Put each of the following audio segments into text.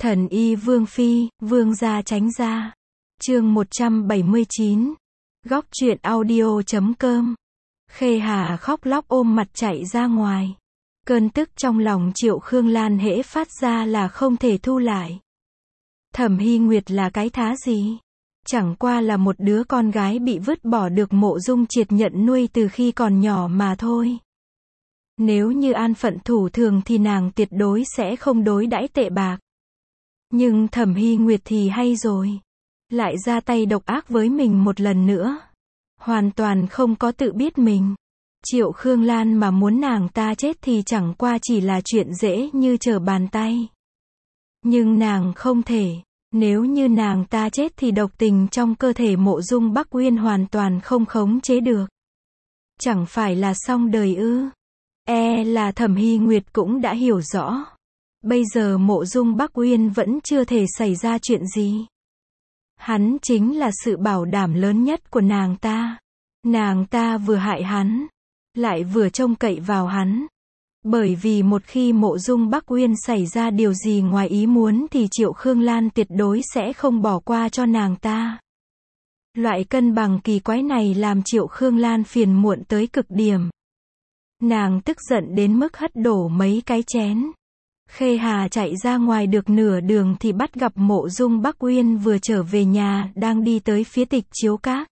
Thần y Vương Phi, Vương gia tránh ra. Chương 179. Góc truyện audio.com. Khê Hà khóc lóc ôm mặt chạy ra ngoài. Cơn tức trong lòng Triệu Khương Lan hễ phát ra là không thể thu lại. Thẩm Hy Nguyệt là cái thá gì? Chẳng qua là một đứa con gái bị vứt bỏ được Mộ Dung Triệt nhận nuôi từ khi còn nhỏ mà thôi. Nếu như an phận thủ thường thì nàng tuyệt đối sẽ không đối đãi tệ bạc. Nhưng Thẩm Hy Nguyệt thì hay rồi. Lại ra tay độc ác với mình một lần nữa. Hoàn toàn không có tự biết mình. Triệu Khương Lan mà muốn nàng ta chết thì chẳng qua chỉ là chuyện dễ như trở bàn tay. Nhưng nàng không thể. Nếu như nàng ta chết thì độc tình trong cơ thể Mộ Dung Bắc Uyên hoàn toàn không khống chế được. Chẳng phải là xong đời ư? Là Thẩm Hy Nguyệt cũng đã hiểu rõ. Bây giờ Mộ Dung Bắc Uyên vẫn chưa thể xảy ra chuyện gì. Hắn chính là sự bảo đảm lớn nhất của nàng ta. Nàng ta vừa hại hắn, lại vừa trông cậy vào hắn. Bởi vì một khi Mộ Dung Bắc Uyên xảy ra điều gì ngoài ý muốn thì Triệu Khương Lan tuyệt đối sẽ không bỏ qua cho nàng ta. Loại cân bằng kỳ quái này làm Triệu Khương Lan phiền muộn tới cực điểm. Nàng tức giận đến mức hất đổ mấy cái chén. Khê Hà chạy ra ngoài được nửa đường thì bắt gặp Mộ Dung Bắc Uyên vừa trở về nhà, đang đi tới phía Tịch Chiếu Các.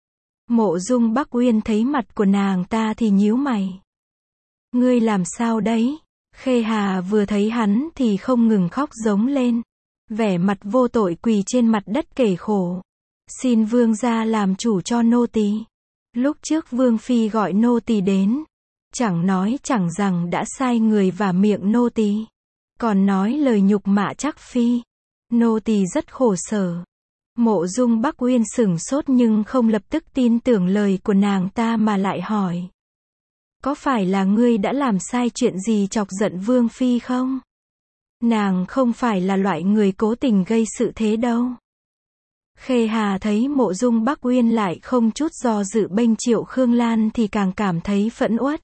Mộ Dung Bắc Uyên thấy mặt của nàng ta thì nhíu mày. Ngươi làm sao đấy? Khê Hà vừa thấy hắn thì không ngừng khóc giống lên. Vẻ mặt vô tội quỳ trên mặt đất kể khổ. Xin vương gia làm chủ cho nô tỳ. Lúc trước Vương Phi gọi nô tỳ đến. Chẳng nói chẳng rằng đã sai người vả miệng nô tỳ. Còn nói lời nhục mạ Trác Phi. Nô tỳ rất khổ sở. Mộ Dung Bắc Uyên sửng sốt nhưng không lập tức tin tưởng lời của nàng ta mà lại hỏi. Có phải là ngươi đã làm sai chuyện gì chọc giận Vương Phi không? Nàng không phải là loại người cố tình gây sự thế đâu. Khê Hà thấy Mộ Dung Bắc Uyên lại không chút do dự bênh Triệu Khương Lan thì càng cảm thấy phẫn uất.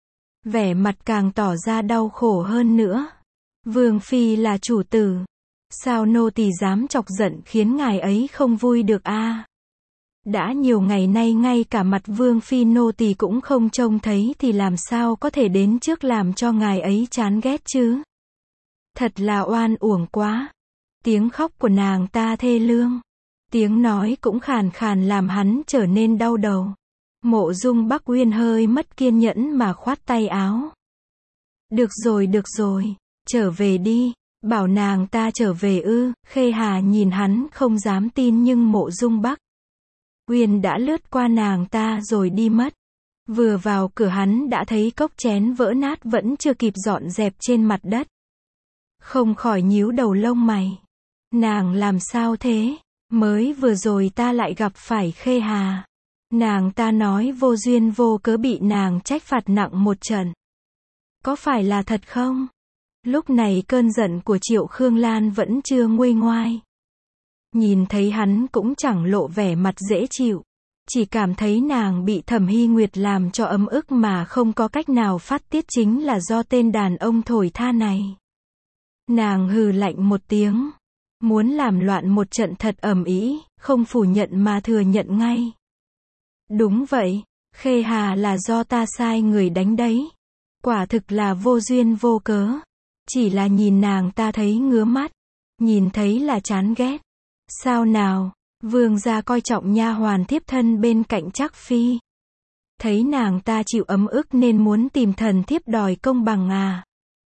Vẻ mặt càng tỏ ra đau khổ hơn nữa. Vương Phi là chủ tử. Sao nô tỳ dám chọc giận khiến ngài ấy không vui được a? Đã nhiều ngày nay ngay cả mặt Vương Phi nô tỳ cũng không trông thấy thì làm sao có thể đến trước làm cho ngài ấy chán ghét chứ? Thật là oan uổng quá. Tiếng khóc của nàng ta thê lương. Tiếng nói cũng khàn khàn làm hắn trở nên đau đầu. Mộ Dung Bắc Uyên hơi mất kiên nhẫn mà khoát tay áo. Được rồi, trở về đi. Bảo nàng ta trở về ư? Khê Hà nhìn hắn không dám tin nhưng Mộ Dung Bắc Uyên đã lướt qua nàng ta rồi đi mất. Vừa vào cửa hắn đã thấy cốc chén vỡ nát vẫn chưa kịp dọn dẹp trên mặt đất. Không khỏi nhíu đầu lông mày. Nàng làm sao thế? Mới vừa rồi ta lại gặp phải Khê Hà. Nàng ta nói vô duyên vô cớ bị nàng trách phạt nặng một trận. Có phải là thật không? Lúc này cơn giận của Triệu Khương Lan vẫn chưa nguôi ngoai. Nhìn thấy hắn cũng chẳng lộ vẻ mặt dễ chịu. Chỉ cảm thấy nàng bị Thẩm Hy Nguyệt làm cho ấm ức mà không có cách nào phát tiết chính là do tên đàn ông thổi tha này. Nàng hừ lạnh một tiếng. Muốn làm loạn một trận thật ầm ĩ, không phủ nhận mà thừa nhận ngay. Đúng vậy, Khê Hà là do ta sai người đánh đấy. Quả thực là vô duyên vô cớ. Chỉ là nhìn nàng ta thấy ngứa mắt. Nhìn thấy là chán ghét. Sao nào, vương gia coi trọng nha hoàn thiếp thân bên cạnh Trác Phi. Thấy nàng ta chịu ấm ức nên muốn tìm thần thiếp đòi công bằng à.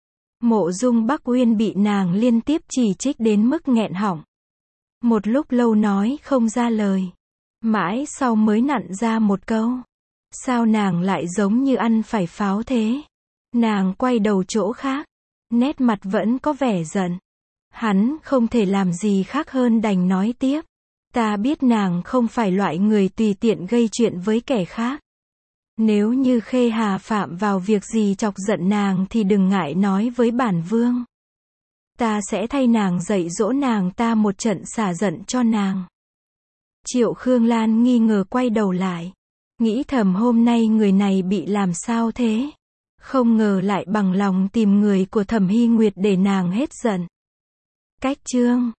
Mộ Dung Bắc Uyên bị nàng liên tiếp chỉ trích đến mức nghẹn họng. Một lúc lâu nói không ra lời. Mãi sau mới nặn ra một câu. Sao nàng lại giống như ăn phải pháo thế? Nàng quay đầu chỗ khác. Nét mặt vẫn có vẻ giận. Hắn không thể làm gì khác hơn đành nói tiếp. Ta biết nàng không phải loại người tùy tiện gây chuyện với kẻ khác. Nếu như Khê Hà phạm vào việc gì chọc giận nàng thì đừng ngại nói với bản vương. Ta sẽ thay nàng dạy dỗ nàng ta một trận xả giận cho nàng. Triệu Khương Lan nghi ngờ quay đầu lại. Nghĩ thầm hôm nay người này bị làm sao thế? Không ngờ lại bằng lòng tìm người của Thẩm Hy Nguyệt để nàng hết giận. Cách chương